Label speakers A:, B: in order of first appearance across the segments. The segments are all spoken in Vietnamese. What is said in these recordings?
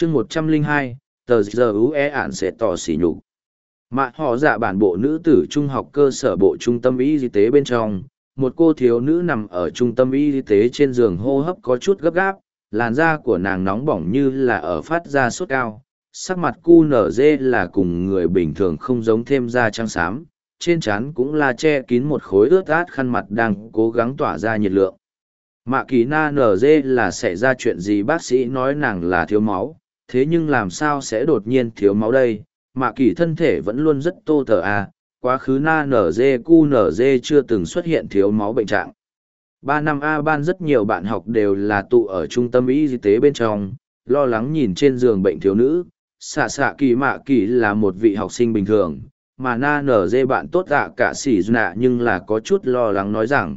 A: chương 102, tờ giờ ue ản sẽ tỏ xỉ nhục. Mạ họ dạ bản bộ nữ tử trung học cơ sở bộ trung tâm y tế bên trong, một cô thiếu nữ nằm ở trung tâm y tế trên giường hô hấp có chút gấp gáp, làn da của nàng nóng bỏng như là ở phát ra sốt cao, sắc mặt cu nở dê là cùng người bình thường không giống, thêm da trắng xám, trên trán cũng là che kín một khối ướt át khăn mặt đang cố gắng tỏa ra nhiệt lượng. Mạ kỳ na nở dê là xảy ra chuyện gì, bác sĩ nói nàng là thiếu máu, thế nhưng làm sao sẽ đột nhiên thiếu máu đây? Mạ kỳ thân thể vẫn luôn rất tô tờ à, quá khứ na nở dê cu nở dê chưa từng xuất hiện thiếu máu bệnh trạng. 3 năm A ban rất nhiều bạn học đều là tụ ở trung tâm y tế bên trong, lo lắng nhìn trên giường bệnh thiếu nữ. Xạ xạ kỳ mạ kỳ là một vị học sinh bình thường, mà na nở dê bạn tốt dạ cả xỉ nạ nhưng là có chút lo lắng nói rằng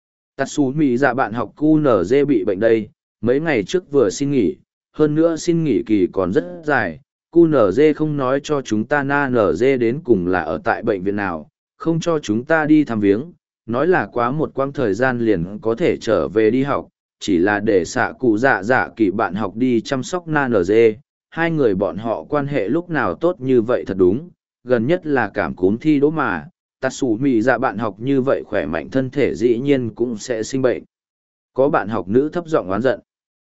A: Tatsumi dạ bạn học cu nở dê bị bệnh đây, mấy ngày trước vừa xin nghỉ, hơn nữa xin nghỉ kỳ còn rất dài. Cu nở dê không nói cho chúng ta na nở dê đến cùng là ở tại bệnh viện nào, không cho chúng ta đi thăm viếng, nói là quá một quãng thời gian liền có thể trở về đi học, chỉ là để xạ cụ dạ dạ kỳ bạn học đi chăm sóc na nở dê. Hai người bọn họ quan hệ lúc nào tốt như vậy thật đúng, gần nhất là cảm cúm thi đỗ mà, Tatsumi dạ bạn học như vậy khỏe mạnh thân thể dĩ nhiên cũng sẽ sinh bệnh. Có bạn học nữ thấp giọng oán giận.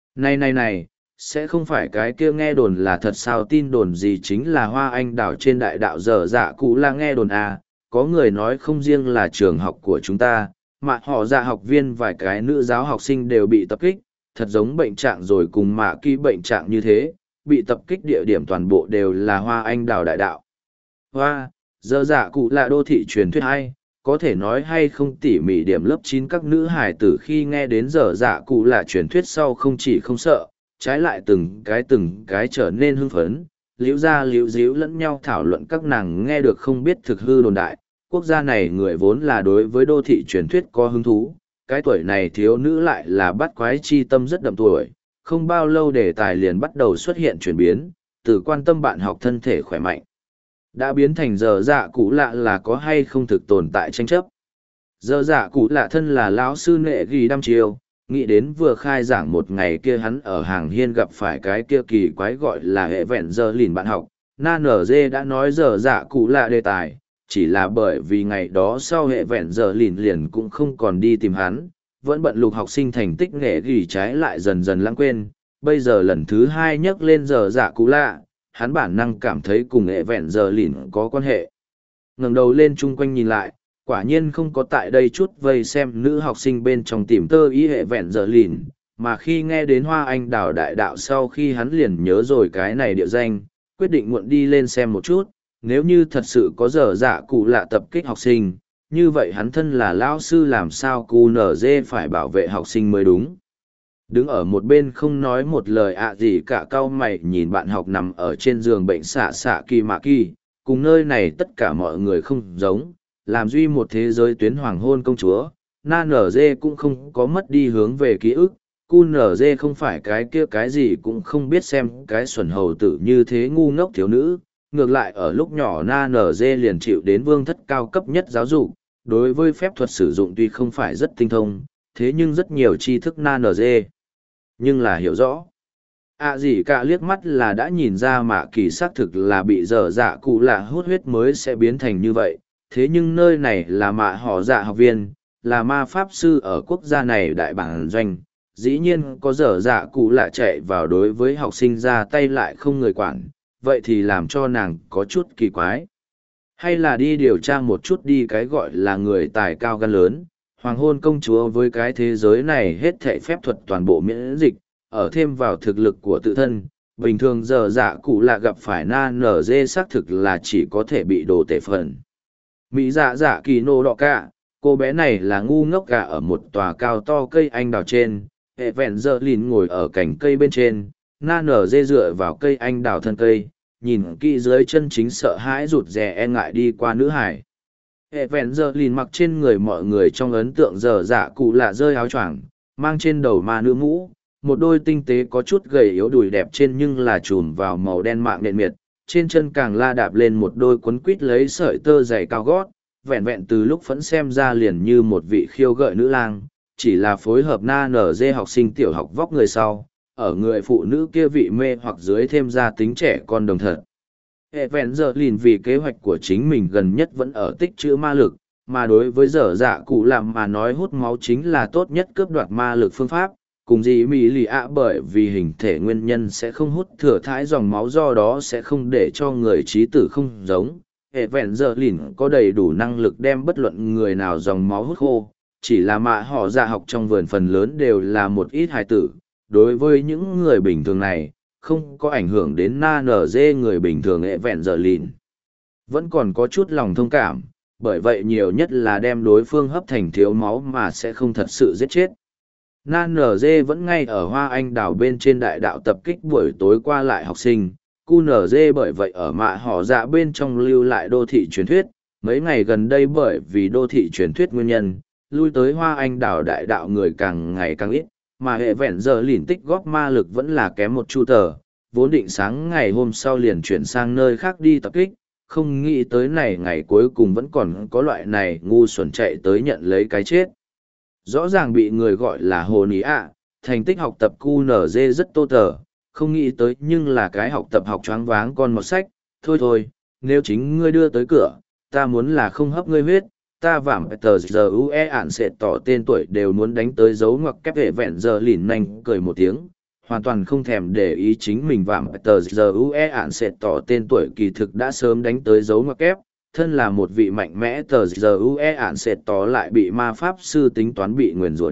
A: Này, sẽ không phải cái kia nghe đồn là thật sao? Tin đồn gì chính là hoa anh đào trên đại đạo dở dạ cụ là nghe đồn à, có người nói không riêng là trường học của chúng ta, mà họ dạ học viên vài cái nữ giáo học sinh đều bị tập kích, thật giống bệnh trạng rồi cùng mạ kỳ bệnh trạng như thế, bị tập kích địa điểm toàn bộ đều là hoa anh đào đại đạo. Hoa, dở dạ cụ là đô thị truyền thuyết hay, có thể nói hay không tỉ mỉ điểm lớp 9 các nữ hải tử khi nghe đến dở dạ cụ là truyền thuyết sau không chỉ không sợ, trái lại từng cái trở nên hưng phấn, liễu ra liễu díu lẫn nhau thảo luận. Các nàng nghe được không biết thực hư đồn đại, quốc gia này người vốn là đối với đô thị truyền thuyết có hứng thú, cái tuổi này thiếu nữ lại là bắt quái chi tâm rất đậm tuổi, không bao lâu đề tài liền bắt đầu xuất hiện chuyển biến, từ quan tâm bạn học thân thể khỏe mạnh đã biến thành dở dạ cụ lạ là có hay không thực tồn tại tranh chấp. Dở dạ cụ lạ thân là lão sư nệ ghi đăm chiêu, nghĩ đến vừa khai giảng một ngày kia hắn ở hàng hiên gặp phải cái kia kỳ quái gọi là hệ vẹn giờ lìn bạn học, na nở dê đã nói dở dạ cụ lạ đề tài, chỉ là bởi vì ngày đó sau hệ vẹn giờ lìn liền cũng không còn đi tìm hắn, vẫn bận lục học sinh thành tích nghệ ghi trái lại dần dần lãng quên. Bây giờ lần thứ hai nhắc lên dở dạ cụ lạ, hắn bản năng cảm thấy cùng hệ vẹn giờ lìn có quan hệ. Ngẩng đầu lên chung quanh nhìn lại, quả nhiên không có tại đây chút vây xem nữ học sinh bên trong tìm tơ ý hệ vẹn giờ lìn, mà khi nghe đến hoa anh đào đại đạo sau khi hắn liền nhớ rồi cái này địa danh, quyết định muộn đi lên xem một chút. Nếu như thật sự có dở dạ cụ lạ tập kích học sinh, như vậy hắn thân là lão sư làm sao cu nở dê phải bảo vệ học sinh mới đúng. Đứng ở một bên không nói một lời gì cả, cau mày nhìn bạn học nằm ở trên giường bệnh xạ xạ kỳ mạ kỳ, cùng nơi này tất cả mọi người không giống, làm duy một thế giới tuyến hoàng hôn công chúa. Na nở dê cũng không có mất đi hướng về ký ức, cu nở dê không phải cái kia cái gì cũng không biết xem cái xuẩn hầu tử như thế ngu ngốc thiếu nữ. Ngược lại ở lúc nhỏ na nở dê liền chịu đến vương thất cao cấp nhất giáo dục, đối với phép thuật sử dụng tuy không phải rất tinh thông, thế nhưng rất nhiều tri thức na nở dê nhưng là hiểu rõ. Gì cả liếc mắt là đã nhìn ra mạ kỳ xác thực là bị dở dạ cụ lạ hút huyết mới sẽ biến thành như vậy, thế nhưng nơi này là mạ họ dạ học viên, là ma pháp sư ở quốc gia này đại bản doanh, dĩ nhiên có dở dạ cụ lạ chạy vào đối với học sinh ra tay lại không người quản, vậy thì làm cho nàng có chút kỳ quái. Hay là đi điều tra một chút đi, cái gọi là người tài cao gan lớn, hoàng hôn công chúa với cái thế giới này hết thảy phép thuật toàn bộ miễn dịch, ở thêm vào thực lực của tự thân, bình thường dở dạ cụ lạ gặp phải na nở dê xác thực là chỉ có thể bị đồ tể phần. Mỹ dạ dạ kỳ nô đỏ cả, cô bé này là ngu ngốc cả ở một tòa cao to cây anh đào trên, hệ vẹn dơ lìn ngồi ở cành cây bên trên, na nở dê dựa vào cây anh đào thân cây, nhìn kỹ dưới chân chính sợ hãi rụt rè e ngại đi qua nữ hải. Hệ vẹn dơ lìn mặc trên người mọi người trong ấn tượng dở dạ cụ lạ rơi áo choàng, mang trên đầu ma nữ mũ, một đôi tinh tế có chút gầy yếu đùi đẹp trên nhưng là trùm vào màu đen mạng nện miệt, trên chân càng la đạp lên một đôi quấn quít lấy sợi tơ dày cao gót, vẹn vẹn từ lúc phẫn xem ra liền như một vị khiêu gợi nữ lang, chỉ là phối hợp na nở dê học sinh tiểu học vóc người sau, ở người phụ nữ kia vị mê hoặc dưới thêm ra tính trẻ con đồng thật. Evangeline vì kế hoạch của chính mình gần nhất vẫn ở tích trữ ma lực, mà đối với dở dạ cụ làm mà nói hút máu chính là tốt nhất cướp đoạt ma lực phương pháp, cùng gì mỹ lì ạ bởi vì hình thể nguyên nhân sẽ không hút thừa thãi dòng máu, do đó sẽ không để cho người trí tử không giống. Evangeline có đầy đủ năng lực đem bất luận người nào dòng máu hút khô, chỉ là mạ họ dạ học trong vườn phần lớn đều là một ít hài tử. Đối với những người bình thường này, không có ảnh hưởng đến na nở dê người bình thường. Evangeline vẫn còn có chút lòng thông cảm, bởi vậy nhiều nhất là đem đối phương hấp thành thiếu máu mà sẽ không thật sự giết chết. Na nở dê vẫn ngay ở Hoa Anh Đào bên trên đại đạo tập kích buổi tối qua lại học sinh. Cu nở dê bởi vậy ở mạ họ dạ bên trong lưu lại đô thị truyền thuyết. Mấy ngày gần đây bởi vì đô thị truyền thuyết nguyên nhân, lui tới Hoa Anh Đào đại đạo người càng ngày càng ít, mà hệ vẹn giờ lìn tích góp ma lực vẫn là kém một chu tờ, vốn định sáng ngày hôm sau liền chuyển sang nơi khác đi tập kích, không nghĩ tới này ngày cuối cùng vẫn còn có loại này ngu xuẩn chạy tới nhận lấy cái chết. Rõ ràng bị người gọi là hồ ní ạ, thành tích học tập QNZ rất tô tờ, không nghĩ tới nhưng là cái học tập học choáng váng con một sách. Thôi, nếu chính ngươi đưa tới cửa, ta muốn là không hấp ngươi huyết, ta vảm tờ giờ ue ản sẽ tỏ tên tuổi đều muốn đánh tới dấu ngoặc kép. Hệ vẹn giờ lìn nanh cười một tiếng, hoàn toàn không thèm để ý chính mình vảm tờ giờ ue ản sẽ tỏ tên tuổi kỳ thực đã sớm đánh tới dấu ngoặc kép. Thân là một vị mạnh mẽ tờ giờ ue ản sẽ tỏ lại bị ma pháp sư tính toán bị nguyền rủa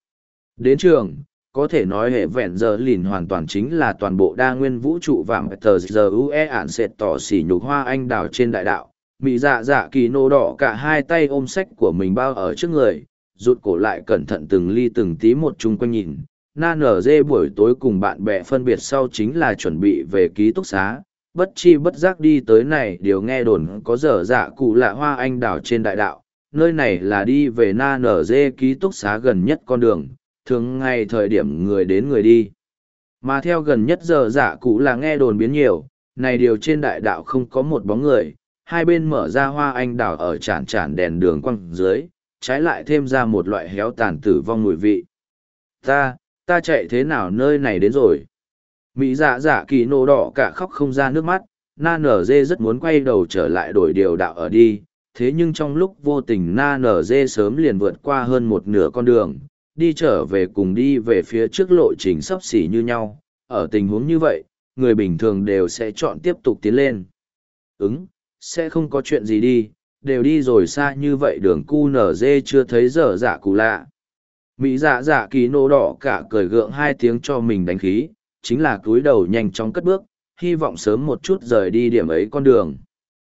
A: đến trường. Có thể nói hệ vẹn giờ lìn hoàn toàn chính là toàn bộ đa nguyên vũ trụ vảm tờ giờ ue ản sẽ tỏ xỉ nhục Hoa Anh Đào trên đại đạo. Mị dạ dạ kỳ nô đỏ cả hai tay ôm sách của mình bao ở trước người, rụt cổ lại cẩn thận từng ly từng tí một chung quanh nhìn. Na nở dê buổi tối cùng bạn bè phân biệt sau chính là chuẩn bị về ký túc xá, bất chi bất giác đi tới này điều nghe đồn có dở dạ cụ lạ Hoa Anh Đào trên đại đạo. Nơi này là đi về na nở dê ký túc xá gần nhất con đường, thường ngày thời điểm người đến người đi. Mà theo gần nhất dở dạ cụ là nghe đồn biến nhiều, này điều trên đại đạo không có một bóng người. Hai bên mở ra Hoa Anh Đào ở chản đèn đường quăng dưới, trái lại thêm ra một loại héo tàn tử vong mùi vị. Ta chạy thế nào nơi này đến rồi? Mỹ dạ dạ kỳ nô đỏ cả khóc không ra nước mắt, na nở dê rất muốn quay đầu trở lại đổi điều đạo ở đi, thế nhưng trong lúc vô tình na nở dê sớm liền vượt qua hơn một nửa con đường, đi trở về cùng đi về phía trước lộ trình sấp xỉ như nhau. Ở tình huống như vậy, người bình thường đều sẽ chọn tiếp tục tiến lên. Sẽ không có chuyện gì đi, đều đi rồi xa như vậy đường QNZ chưa thấy dở dạ cụ lạ. Mỹ dạ dạ kỳ nô đỏ cả cười gượng hai tiếng cho mình đánh khí, chính là cúi đầu nhanh chóng cất bước, hy vọng sớm một chút rời đi điểm ấy con đường.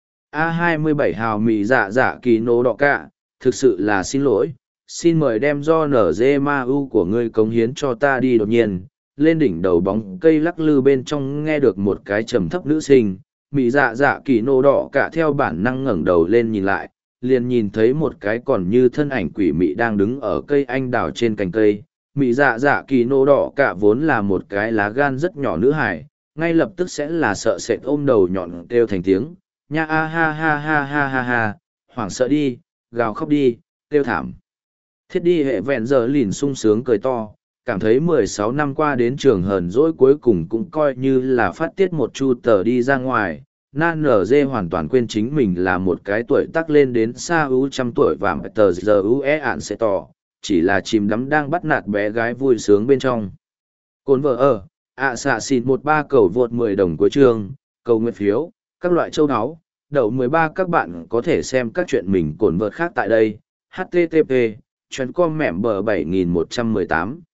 A: A27 hào Mỹ dạ dạ kỳ nô đỏ cả, thực sự là xin lỗi, xin mời đem do nở dê ma u của ngươi cống hiến cho ta đi. Đột nhiên, lên đỉnh đầu bóng cây lắc lư bên trong nghe được một cái trầm thấp nữ sinh. Mỹ dạ dạ kỳ nô đỏ cả theo bản năng ngẩng đầu lên nhìn lại, liền nhìn thấy một cái còn như thân ảnh quỷ mị đang đứng ở cây anh đào trên cành cây. Mỹ dạ dạ kỳ nô đỏ cả vốn là một cái lá gan rất nhỏ nữ hải, ngay lập tức sẽ là sợ sệt ôm đầu nhọn kêu thành tiếng, nha a ha ha ha ha ha ha, hoảng sợ đi, gào khóc đi, kêu thảm thiết đi. Hệ vẹn giờ lìn sung sướng cười to, cảm thấy 16 năm qua đến trường hờn dỗi cuối cùng cũng coi như là phát tiết một chu tờ đi ra ngoài. Na nở dê hoàn toàn quên chính mình là một cái tuổi tác lên đến xa ưu trăm tuổi vàng tờ giờ ưu ạn sẽ tỏ, chỉ là chìm đắm đang bắt nạt bé gái vui sướng bên trong. Cồn vợ ở, xạ xịt 13 cầu vượt 10 đồng cuối chương, cầu nguyện phiếu, các loại châu áo, đậu 13. Các bạn có thể xem các chuyện mình cồn vợt khác tại đây. http://com mẻm bờ 7118